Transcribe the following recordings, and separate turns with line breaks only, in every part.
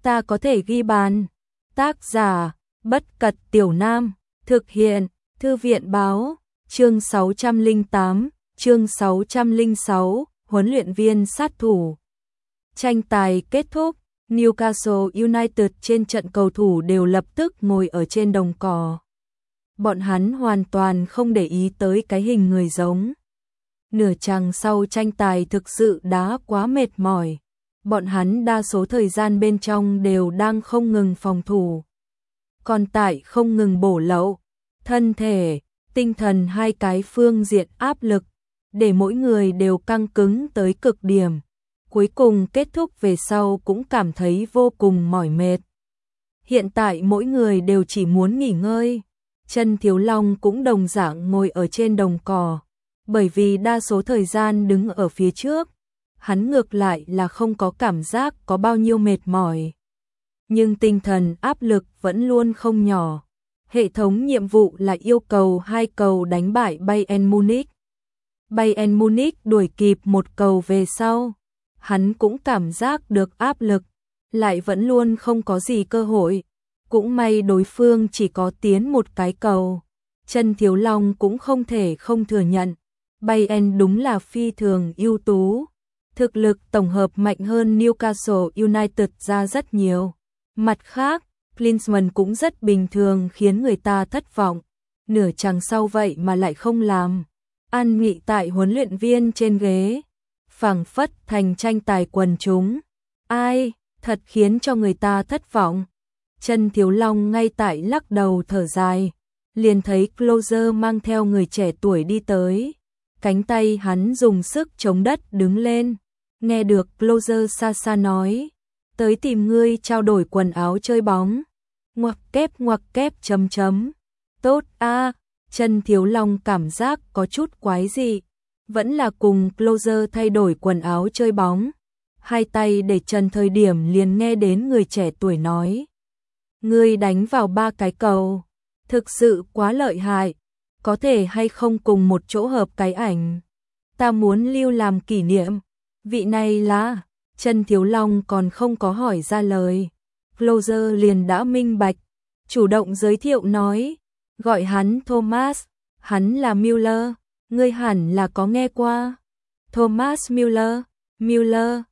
ta có thể ghi bàn. Tác giả, Bất Cật Tiểu Nam, thực hiện, Thư viện Báo, chương 608, chương 606, huấn luyện viên sát thủ. Tranh tài kết thúc, Newcastle United trên trận cầu thủ đều lập tức ngồi ở trên đồng cỏ. Bọn hắn hoàn toàn không để ý tới cái hình người giống. Nửa chặng sau tranh tài thực sự đã quá mệt mỏi. Bọn hắn đa số thời gian bên trong đều đang không ngừng phòng thủ. Còn tại không ngừng bổ lậu, thân thể, tinh thần hai cái phương diện áp lực, để mỗi người đều căng cứng tới cực điểm. Cuối cùng kết thúc về sau cũng cảm thấy vô cùng mỏi mệt. Hiện tại mỗi người đều chỉ muốn nghỉ ngơi. Trần Thiếu Long cũng đồng dạng ngồi ở trên đồng cỏ, bởi vì đa số thời gian đứng ở phía trước, hắn ngược lại là không có cảm giác có bao nhiêu mệt mỏi. Nhưng tinh thần áp lực vẫn luôn không nhỏ. Hệ thống nhiệm vụ là yêu cầu 2 cầu đánh bại Bayern Munich. Bayern Munich đuổi kịp 1 cầu về sau, hắn cũng cảm giác được áp lực, lại vẫn luôn không có gì cơ hội. Cũng may đối phương chỉ có tiến 1 cái cầu. Trần Thiếu Long cũng không thể không thừa nhận, Bayern đúng là phi thường ưu tú. Thực lực tổng hợp mạnh hơn Newcastle United ra rất nhiều. Mặt khác, Klinsmann cũng rất bình thường khiến người ta thất vọng. Nửa chặng sau vậy mà lại không làm. An nghỉ tại huấn luyện viên trên ghế, phảng phất thành tranh tài quần chúng. Ai, thật khiến cho người ta thất vọng. Trần Thiếu Long ngay tại lắc đầu thở dài, liền thấy Closer mang theo người trẻ tuổi đi tới. Cánh tay hắn dùng sức chống đất đứng lên. Nghe được Closer xa xa nói, tới tìm ngươi trao đổi quần áo chơi bóng. Ngoặc kép chấm chấm. Tốt a. Trần Thiếu Long cảm giác có chút quái dị, vẫn là cùng Closer thay đổi quần áo chơi bóng. Hai tay để trần thời điểm liền nghe đến người trẻ tuổi nói, ngươi đánh vào 3 cái cầu, thực sự quá lợi hại, có thể hay không cùng một chỗ hợp cái ảnh, ta muốn lưu làm kỷ niệm. Vị này là, Trần Thiếu Long còn không có hỏi ra lời, Closer liền đã minh bạch, chủ động giới thiệu nói, gọi hắn Thomas, hắn là Müller, ngươi hẳn là có nghe qua. Thomas Müller, Müller,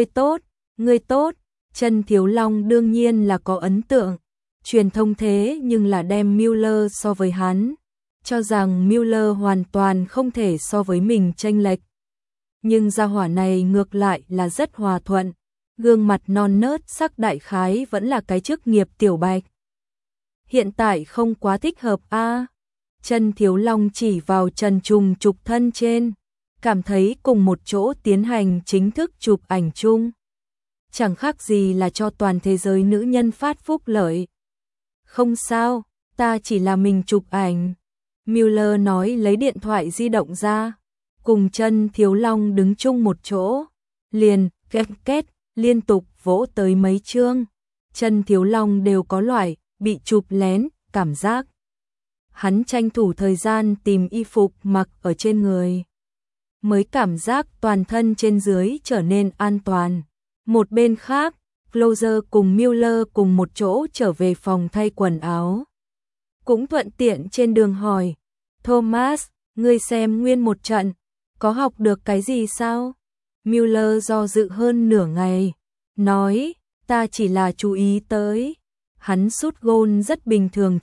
ngươi tốt. Trần Thiếu Long đương nhiên là có ấn tượng, truyền thông thế nhưng là đem Müller so với hắn, cho rằng Müller hoàn toàn không thể so với mình chênh lệch. Nhưng gia hỏa này ngược lại là rất hòa thuận, gương mặt non nớt sắc đại khái vẫn là cái chức nghiệp tiểu bạch. Hiện tại không quá thích hợp a. Trần Thiếu Long chỉ vào Trần Trùng chụp thân trên, cảm thấy cùng một chỗ tiến hành chính thức chụp ảnh chung. Chẳng khác gì là cho toàn thế giới nữ nhân phát phúc lợi. Không sao, ta chỉ là mình chụp ảnh. Müller nói lấy điện thoại di động ra, cùng Trần Thiếu Long đứng chung một chỗ, liền két liên tục vỗ tới mấy chương. Trần Thiếu Long đều có loại bị chụp lén cảm giác. Hắn tranh thủ thời gian tìm y phục mặc ở trên người, mới cảm giác toàn thân trên dưới trở nên an toàn. Một bên khác, Closer cùng Müller cùng một chỗ trở về phòng thay quần áo. Cũng thuận tiện trên đường hỏi, Thomas, ngươi xem nguyên một trận, có học được cái gì sao? Müller do dự hơn nửa ngày, nói, ta chỉ là chú ý tới. Hắn sút gôn rất bình thường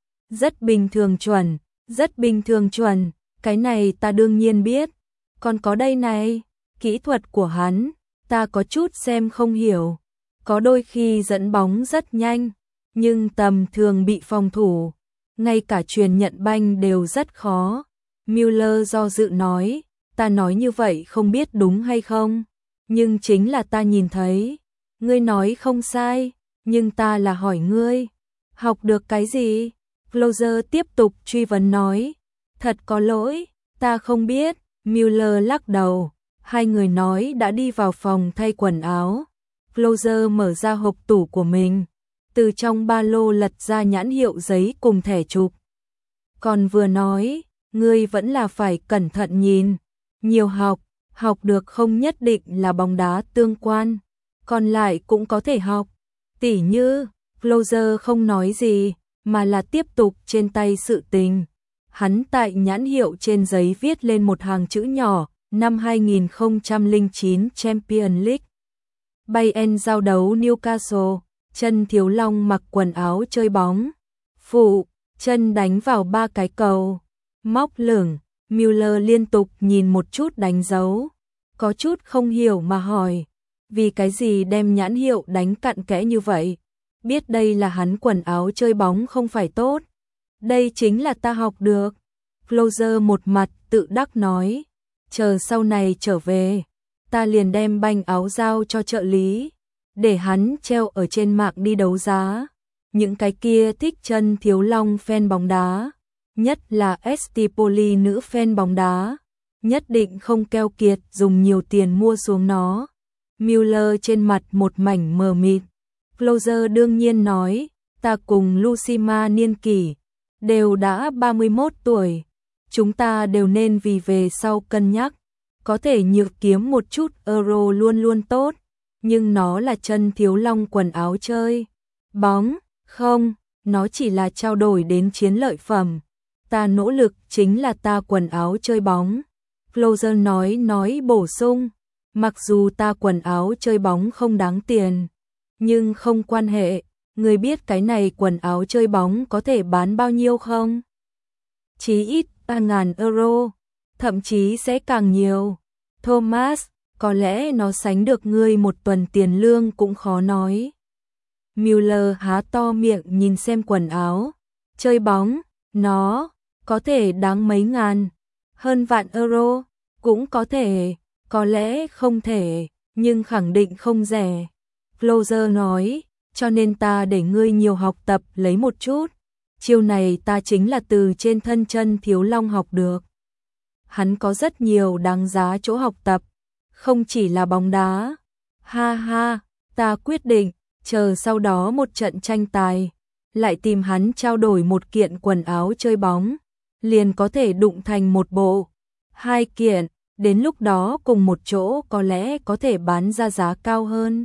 chuẩn, cái này ta đương nhiên biết. Còn có đây này, kỹ thuật của hắn, ta có chút xem không hiểu. Có đôi khi dẫn bóng rất nhanh, nhưng tầm thường bị phòng thủ, ngay cả truyền nhận banh đều rất khó. Müller do dự nói, ta nói như vậy không biết đúng hay không, nhưng chính là ta nhìn thấy. Ngươi nói không sai, nhưng ta là hỏi ngươi, học được cái gì? Closer tiếp tục truy vấn nói, thật có lỗi, ta không biết. Müller lắc đầu, hai người nói đã đi vào phòng thay quần áo. Closer mở ra hộp tủ của mình, từ trong ba lô lật ra nhãn hiệu giấy cùng thẻ chụp. Còn vừa nói, ngươi vẫn là phải cẩn thận nhìn, nhiều học được không nhất định là bóng đá tương quan, còn lại cũng có thể học. Tỉ như, Closer không nói gì, mà là tiếp tục trên tay sự tình. Hắn tại nhãn hiệu trên giấy viết lên một hàng chữ nhỏ, năm 2009 Champions League. Bayern giao đấu Newcastle, Chân Thiếu Long mặc quần áo chơi bóng. Phụ, chân đánh vào 3 cái cầu. Móc lửng, Müller liên tục nhìn một chút đánh dấu. Có chút không hiểu mà hỏi, vì cái gì đem nhãn hiệu đánh cặn kẽ như vậy? Biết đây là hắn quần áo chơi bóng không phải tốt. Đây chính là ta học được. Closer một mặt tự đắc nói, chờ sau này trở về, ta liền đem banh áo giao cho trợ lý, để hắn treo ở trên mạng đi đấu giá. Những cái kia thích Chân Thiếu Long fan bóng đá, nhất là Estipoli nữ fan bóng đá, nhất định không keo kiệt dùng nhiều tiền mua xuống nó. Müller trên mặt một mảnh mờ mịt. Closer đương nhiên nói, ta cùng Lucima niên kỷ, đều đã 31 tuổi. Chúng ta đều nên vì về sau cân nhắc. Có thể nhược kiếm một chút euro luôn luôn tốt, nhưng nó là Chân Thiếu Long quần áo chơi bóng, không, nó chỉ là trao đổi đến chiến lợi phẩm. Ta nỗ lực chính là ta quần áo chơi bóng. Closer nói bổ sung, mặc dù ta quần áo chơi bóng không đáng tiền, nhưng không quan hệ, người biết cái này quần áo chơi bóng có thể bán bao nhiêu không? Chí ít 3.000 euro, thậm chí sẽ càng nhiều. Thomas, có lẽ nó sánh được ngươi một tuần tiền lương cũng khó nói. Müller há to miệng nhìn xem quần áo chơi bóng, nó có thể đáng mấy ngàn, hơn vạn euro, cũng có lẽ không thể, nhưng khẳng định không rẻ. Closer nói, cho nên ta để ngươi nhiều học tập lấy một chút. Chiêu này ta chính là từ trên thân Chân Thiếu Long học được. Hắn có rất nhiều đáng giá chỗ học tập, không chỉ là bóng đá. Ha ha, ta quyết định, chờ sau đó một trận tranh tài, lại tìm hắn trao đổi một kiện quần áo chơi bóng, liền có thể đụng thành một bộ, 2 kiện, đến lúc đó cùng một chỗ có lẽ có thể bán ra giá cao hơn.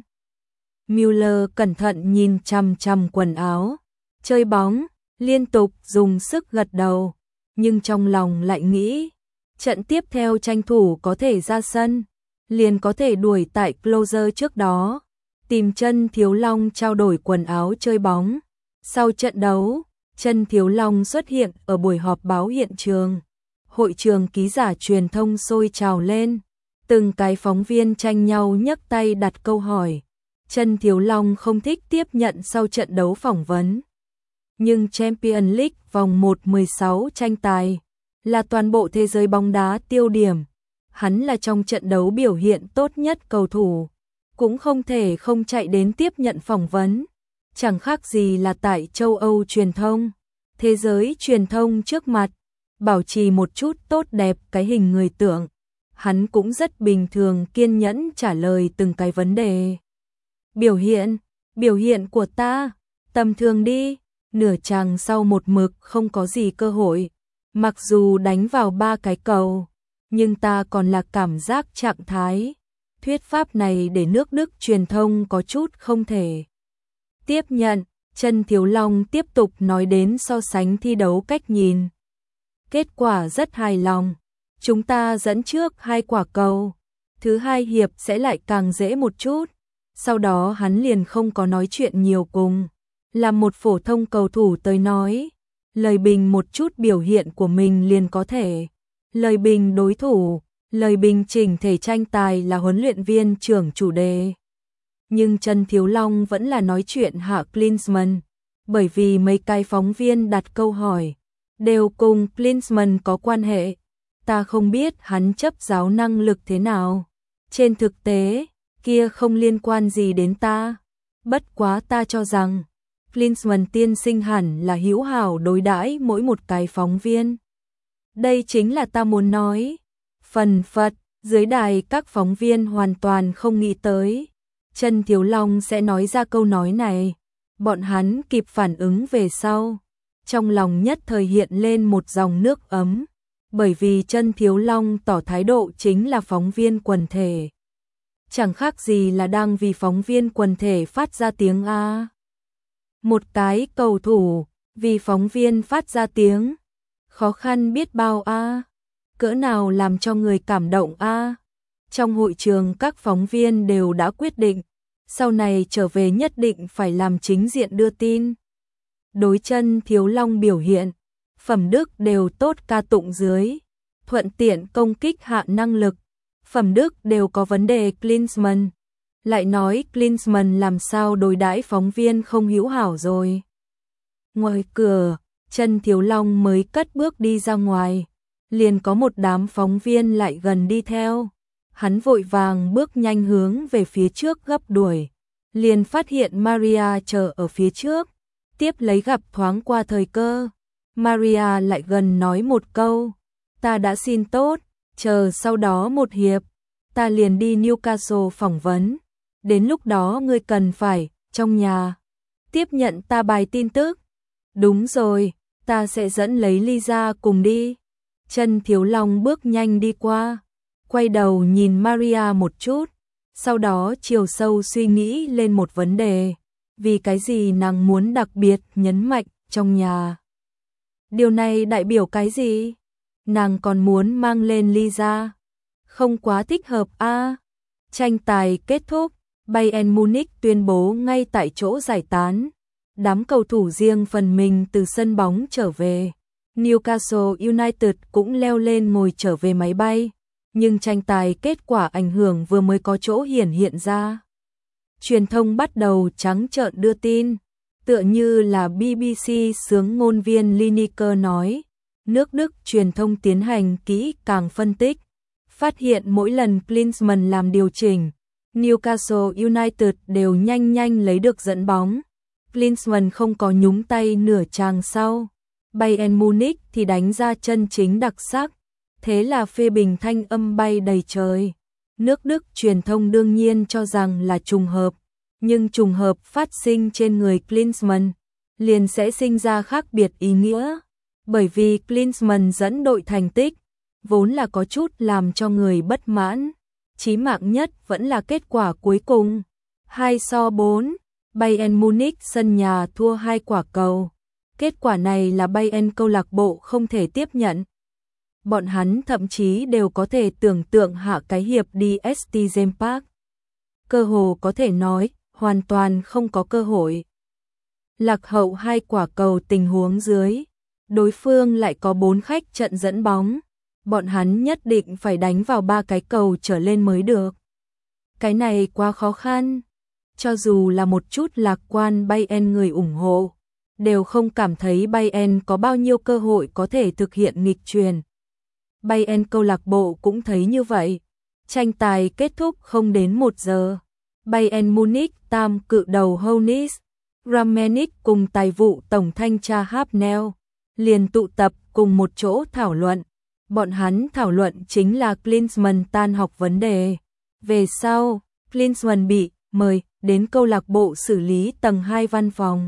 Müller cẩn thận nhìn chằm chằm quần áo chơi bóng, liên tục dùng sức gật đầu, nhưng trong lòng lại nghĩ, trận tiếp theo tranh thủ có thể ra sân, liền có thể đuổi tại Closer trước đó, tìm Chân Thiếu Long trao đổi quần áo chơi bóng. Sau trận đấu, Chân Thiếu Long xuất hiện ở buổi họp báo hiện trường. Hội trường ký giả truyền thông sôi trào lên, từng cái phóng viên tranh nhau nhấc tay đặt câu hỏi. Chân Thiếu Long không thích tiếp nhận sau trận đấu phỏng vấn. Nhưng Champions League vòng 1/16 tranh tài là toàn bộ thế giới bóng đá tiêu điểm. Hắn là trong trận đấu biểu hiện tốt nhất cầu thủ, cũng không thể không chạy đến tiếp nhận phỏng vấn. Chẳng khác gì là tại châu Âu truyền thông, thế giới truyền thông trước mặt, bảo trì một chút tốt đẹp cái hình người tưởng. Hắn cũng rất bình thường kiên nhẫn trả lời từng cái vấn đề. Biểu hiện của ta, tầm thường đi, nửa chàng sau một mực không có gì cơ hội. Mặc dù đánh vào 3 cái cầu, nhưng ta còn là cảm giác trạng thái. Thuyết pháp này để nước Đức truyền thông có chút không thể tiếp nhận. Chân Thiếu Long tiếp tục nói đến so sánh thi đấu cách nhìn. Kết quả rất hài lòng. Chúng ta dẫn trước 2 quả cầu. Thứ 2 hiệp sẽ lại càng dễ một chút. Sau đó hắn liền không có nói chuyện nhiều cùng. Là một phổ thông cầu thủ tới nói. Lời bình một chút biểu hiện của mình liền có thể. Lời bình đối thủ, lời bình chỉnh thể tranh tài là huấn luyện viên trưởng chủ đề. Nhưng Chân Thiếu Long vẫn là nói chuyện hạ Klinsmann, bởi vì mấy cái phóng viên đặt câu hỏi, đều cùng Klinsmann có quan hệ. Ta không biết hắn chấp giáo năng lực thế nào. Trên thực tế, kia không liên quan gì đến ta. Bất quá ta cho rằng, Klinsmann tiên sinh hẳn là hữu hảo đối đãi mỗi một cái phóng viên. Đây chính là ta muốn nói. Phần phật, dưới đài các phóng viên hoàn toàn không nghĩ tới. Chân Thiếu Long sẽ nói ra câu nói này. Bọn hắn kịp phản ứng về sau. Trong lòng nhất thời hiện lên một dòng nước ấm. Bởi vì Chân Thiếu Long tỏ thái độ chính là phóng viên quần thể. chẳng khác gì là đang vì phóng viên quần thể phát ra tiếng a. Một cái cầu thủ vì phóng viên phát ra tiếng, khó khăn biết bao a, cỡ nào làm cho người cảm động a. Trong hội trường các phóng viên đều đã quyết định, sau này trở về nhất định phải làm chính diện đưa tin. Đối chân Thiếu Long biểu hiện, phẩm đức đều tốt ca tụng dưới, thuận tiện công kích hạ năng lực, phẩm đức đều có vấn đề. Klinsmann lại nói Klinsmann làm sao đối đãi phóng viên không hữu hảo rồi. Ngoài cửa, chân Thiếu Long mới cất bước đi ra ngoài, liền có một đám phóng viên lại gần đi theo. Hắn vội vàng bước nhanh hướng về phía trước gấp đuổi, liền phát hiện Maria chờ ở phía trước, tiếp lấy gặp thoáng qua thời cơ. Maria lại gần nói một câu, ta đã xin tốt, chờ sau đó một hiệp, ta liền đi Newcastle phỏng vấn, đến lúc đó ngươi cần phải, trong nhà, tiếp nhận ta bài tin tức. Đúng rồi, ta sẽ dẫn lấy Lisa cùng đi. Chân Thiếu Long bước nhanh đi qua, quay đầu nhìn Maria một chút, sau đó chiều sâu suy nghĩ lên một vấn đề, vì cái gì nàng muốn đặc biệt nhấn mạnh trong nhà. Điều này đại biểu cái gì? Nàng còn muốn mang lên Lisa, không quá thích hợp a. Tranh tài kết thúc, Bayern Munich tuyên bố ngay tại chỗ giải tán. Đám cầu thủ riêng phần mình từ sân bóng trở về. Newcastle United cũng leo lên ngồi trở về máy bay, nhưng tranh tài kết quả ảnh hưởng vừa mới có chỗ hiện ra. Truyền thông bắt đầu trắng trợn đưa tin, tựa như là BBC xướng ngôn viên Lineker nói, nước Đức truyền thông tiến hành kỹ càng phân tích, phát hiện mỗi lần Klinsmann làm điều chỉnh, Newcastle United đều nhanh lấy được dẫn bóng. Klinsmann không có nhúng tay nửa chàng sau. Bayern Munich thì đánh ra chân chính đặc sắc, thế là phê bình thanh âm bay đầy trời. Nước Đức truyền thông đương nhiên cho rằng là trùng hợp, nhưng trùng hợp phát sinh trên người Klinsmann liền sẽ sinh ra khác biệt ý nghĩa, bởi vì Klinsmann dẫn đội thành tích vốn là có chút làm cho người bất mãn, chí mạng nhất vẫn là kết quả cuối cùng, 2-4, Bayern Munich sân nhà thua 2 quả cầu. Kết quả này là Bayern câu lạc bộ không thể tiếp nhận. Bọn hắn thậm chí đều có thể tưởng tượng hạ cái hiệp đi St. James Park. Cơ hồ có thể nói, hoàn toàn không có cơ hội. Lạc hậu 2 quả cầu tình huống dưới, đối phương lại có 4 khách trận dẫn bóng. Bọn hắn nhất định phải đánh vào 3 cái cầu trở lên mới được. Cái này quá khó khăn. Cho dù là một chút lạc quan Bayern người ủng hộ, đều không cảm thấy Bayern có bao nhiêu cơ hội có thể thực hiện nghịch truyền. Bayern câu lạc bộ cũng thấy như vậy. Tranh tài kết thúc không đến 1 giờ. Bayern Munich tam cự đầu Hoeneß, Rangnick cùng tài vụ tổng thanh tra Hapnell liền tụ tập cùng một chỗ thảo luận. Bọn hắn thảo luận chính là Klinsmann tan học vấn đề. Về sau, Klinsmann bị mời đến câu lạc bộ xử lý tầng 2 văn phòng.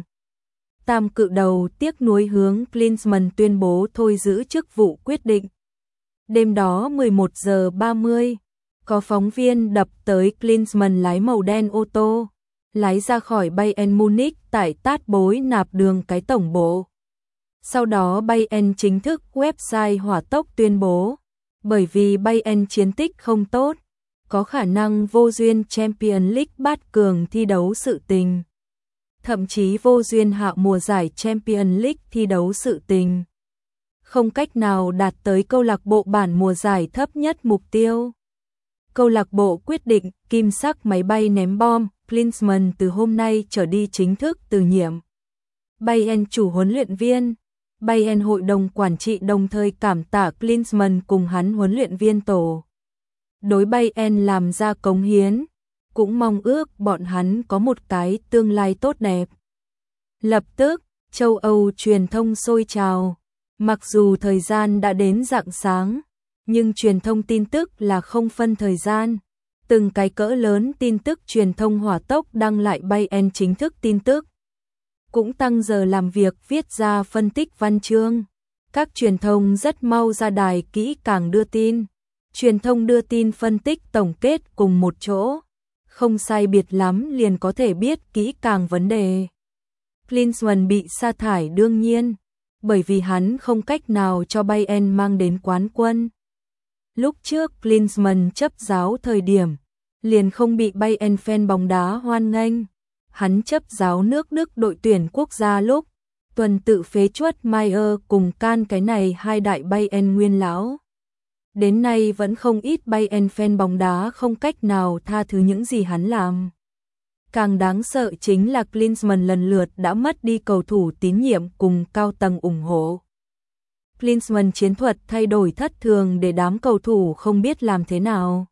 Tam cự đầu tiếc nuối hướng Klinsmann tuyên bố thôi giữ chức vụ quyết định. Đêm đó 11 giờ 30, có phóng viên đập tới Klinsmann lái màu đen ô tô, lái ra khỏi Bayern Munich tại tát bối nạp đường cái tổng bộ. Sau đó Bayern chính thức website hỏa tốc tuyên bố, bởi vì Bayern chiến tích không tốt, có khả năng vô duyên Champions League bát cường thi đấu sự tình. Thậm chí vô duyên hạ mùa giải Champions League thi đấu sự tình. Không cách nào đạt tới câu lạc bộ bản mùa giải thấp nhất mục tiêu. Câu lạc bộ quyết định kim sắc máy bay ném bom, Klinsmann từ hôm nay trở đi chính thức từ nhiệm. Bayern chủ huấn luyện viên, Bayern hội đồng quản trị đồng thời cảm tạ Klinsmann cùng hắn huấn luyện viên tổ. Đối Bayern làm ra cống hiến, cũng mong ước bọn hắn có một cái tương lai tốt đẹp. Lập tức, châu Âu truyền thông sôi trào. Mặc dù thời gian đã đến rạng sáng, nhưng truyền thông tin tức là không phân thời gian. Từng cái cỡ lớn tin tức truyền thông hỏa tốc đăng lại Bayern chính thức tin tức. Cũng tăng giờ làm việc viết ra phân tích văn chương. Các truyền thông rất mau ra đài kỹ càng đưa tin. Truyền thông đưa tin phân tích tổng kết cùng một chỗ. không sai biệt lắm liền có thể biết kỹ càng vấn đề. Klinsmann bị sa thải đương nhiên, bởi vì hắn không cách nào cho Bayern mang đến quán quân. Lúc trước Klinsmann chấp giáo thời điểm, liền không bị Bayern fan bóng đá hoan nghênh. Hắn chấp giáo nước Đức đội tuyển quốc gia lúc, tuần tự phế truất Mayer cùng Can cái này hai đại Bayern nguyên lão. Đến nay vẫn không ít Bayern fan bóng đá không cách nào tha thứ những gì hắn làm. Càng đáng sợ chính là Klinsmann lần lượt đã mất đi cầu thủ tín nhiệm cùng cao tầng ủng hộ. Klinsmann chiến thuật thay đổi thất thường để đám cầu thủ không biết làm thế nào.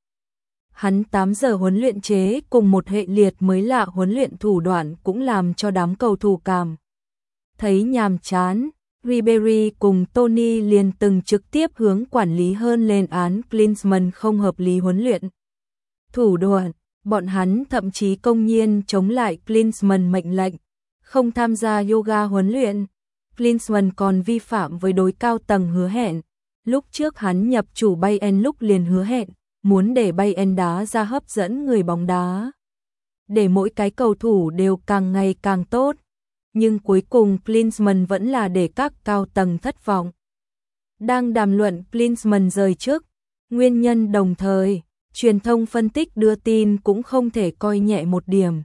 Hắn 8 giờ huấn luyện chế cùng một hệ liệt mới lạ huấn luyện thủ đoạn cũng làm cho đám cầu thủ cảm thấy nhàm chán. Ribery cùng Tony liền từng trực tiếp hướng quản lý hơn lên án Klinsmann không hợp lý huấn luyện thủ đoạn. Bọn hắn thậm chí công nhiên chống lại Klinsmann mệnh lệnh, không tham gia yoga huấn luyện. Klinsmann còn vi phạm với đối cao tầng hứa hẹn. Lúc trước hắn nhập chủ Bayern lúc liền hứa hẹn, muốn để Bayern đá ra hấp dẫn người bóng đá. Để mỗi cái cầu thủ đều càng ngày càng tốt. Nhưng cuối cùng Klinsmann vẫn là để các cao tầng thất vọng. Đang đàm luận Klinsmann rời chức, nguyên nhân đồng thời, truyền thông phân tích đưa tin cũng không thể coi nhẹ một điểm.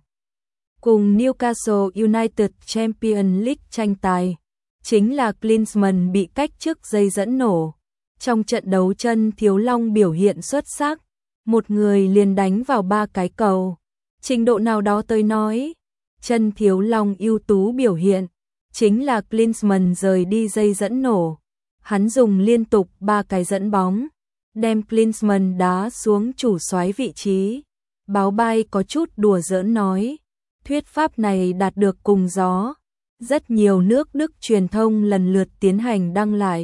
Cùng Newcastle United Champions League tranh tài, chính là Klinsmann bị cách chức dây dẫn nổ. Trong trận đấu chân Thiếu Long biểu hiện xuất sắc, một người liền đánh vào 3 cái cầu. Trình độ nào đó tôi nói, chân Thiếu Long ưu tú biểu hiện, chính là Klinsmann rời đi dây dẫn nổ. Hắn dùng liên tục 3 cái dẫn bóng, đem Klinsmann đá xuống chủ soái vị trí. Báo bay có chút đùa giỡn nói, thuyết pháp này đạt được cùng gió. Rất nhiều nước Đức truyền thông lần lượt tiến hành đăng lại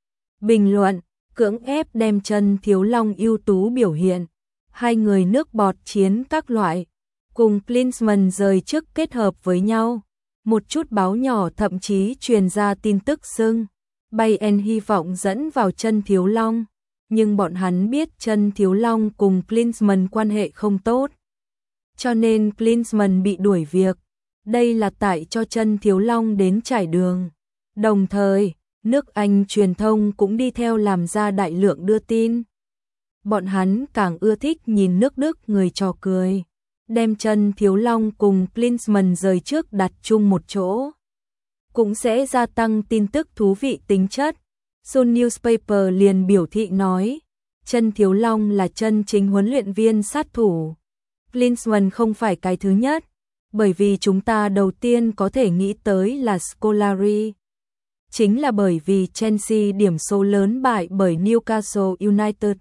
bình luận, cưỡng ép đem chân Thiếu Long ưu tú biểu hiện. Hai người nước bọt chiến các loại, cùng Klinsmann rời chức kết hợp với nhau. Một chút báo nhỏ thậm chí truyền ra tin tức xưng Bayern hy vọng dẫn vào chân Thiếu Long, nhưng bọn hắn biết chân Thiếu Long cùng Klinsmann quan hệ không tốt, cho nên Klinsmann bị đuổi việc. Đây là tại cho chân Thiếu Long đến trải đường. Đồng thời, nước Anh truyền thông cũng đi theo làm ra đại lượng đưa tin. Bọn hắn càng ưa thích nhìn nước Đức người trò cười, đem chân Thiếu Long cùng Klinsmann rời trước đặt chung một chỗ, cũng sẽ gia tăng tin tức thú vị tính chất. Sun Newspaper liền biểu thị nói, chân Thiếu Long là chân chính huấn luyện viên sát thủ. Klinsmann không phải cái thứ nhất, bởi vì chúng ta đầu tiên có thể nghĩ tới là Scolari. Chính là bởi vì Chelsea điểm số lớn bại bởi Newcastle United.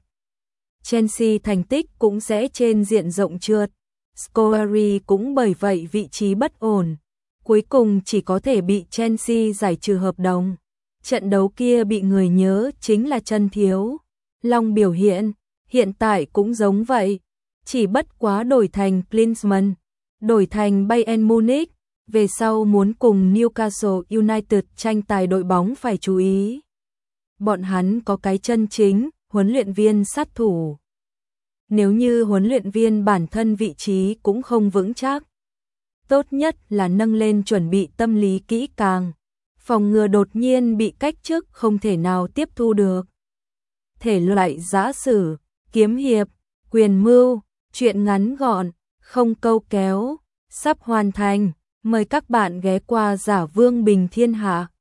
Chelsea thành tích cũng sẽ trên diện rộng trượt. Scolari cũng bởi vậy vị trí bất ổn. Cuối cùng chỉ có thể bị Chelsea giải trừ hợp đồng. Trận đấu kia bị người nhớ chính là chân Thiếu Long biểu hiện tại cũng giống vậy. Chỉ bất quá đổi thành Klinsmann, đổi thành Bayern Munich, về sau muốn cùng Newcastle United tranh tài đội bóng phải chú ý. Bọn hắn có cái chân chính, huấn luyện viên sát thủ. Nếu như huấn luyện viên bản thân vị trí cũng không vững chắc, tốt nhất là nâng lên chuẩn bị tâm lý kỹ càng, phòng ngừa đột nhiên bị cách chức không thể nào tiếp thu được. Thể loại giã sử, kiếm hiệp, quyền mưu, truyện ngắn gọn, không câu kéo, sắp hoàn thành. Mời các bạn ghé qua Giả Vương Bình Thiên Hạ.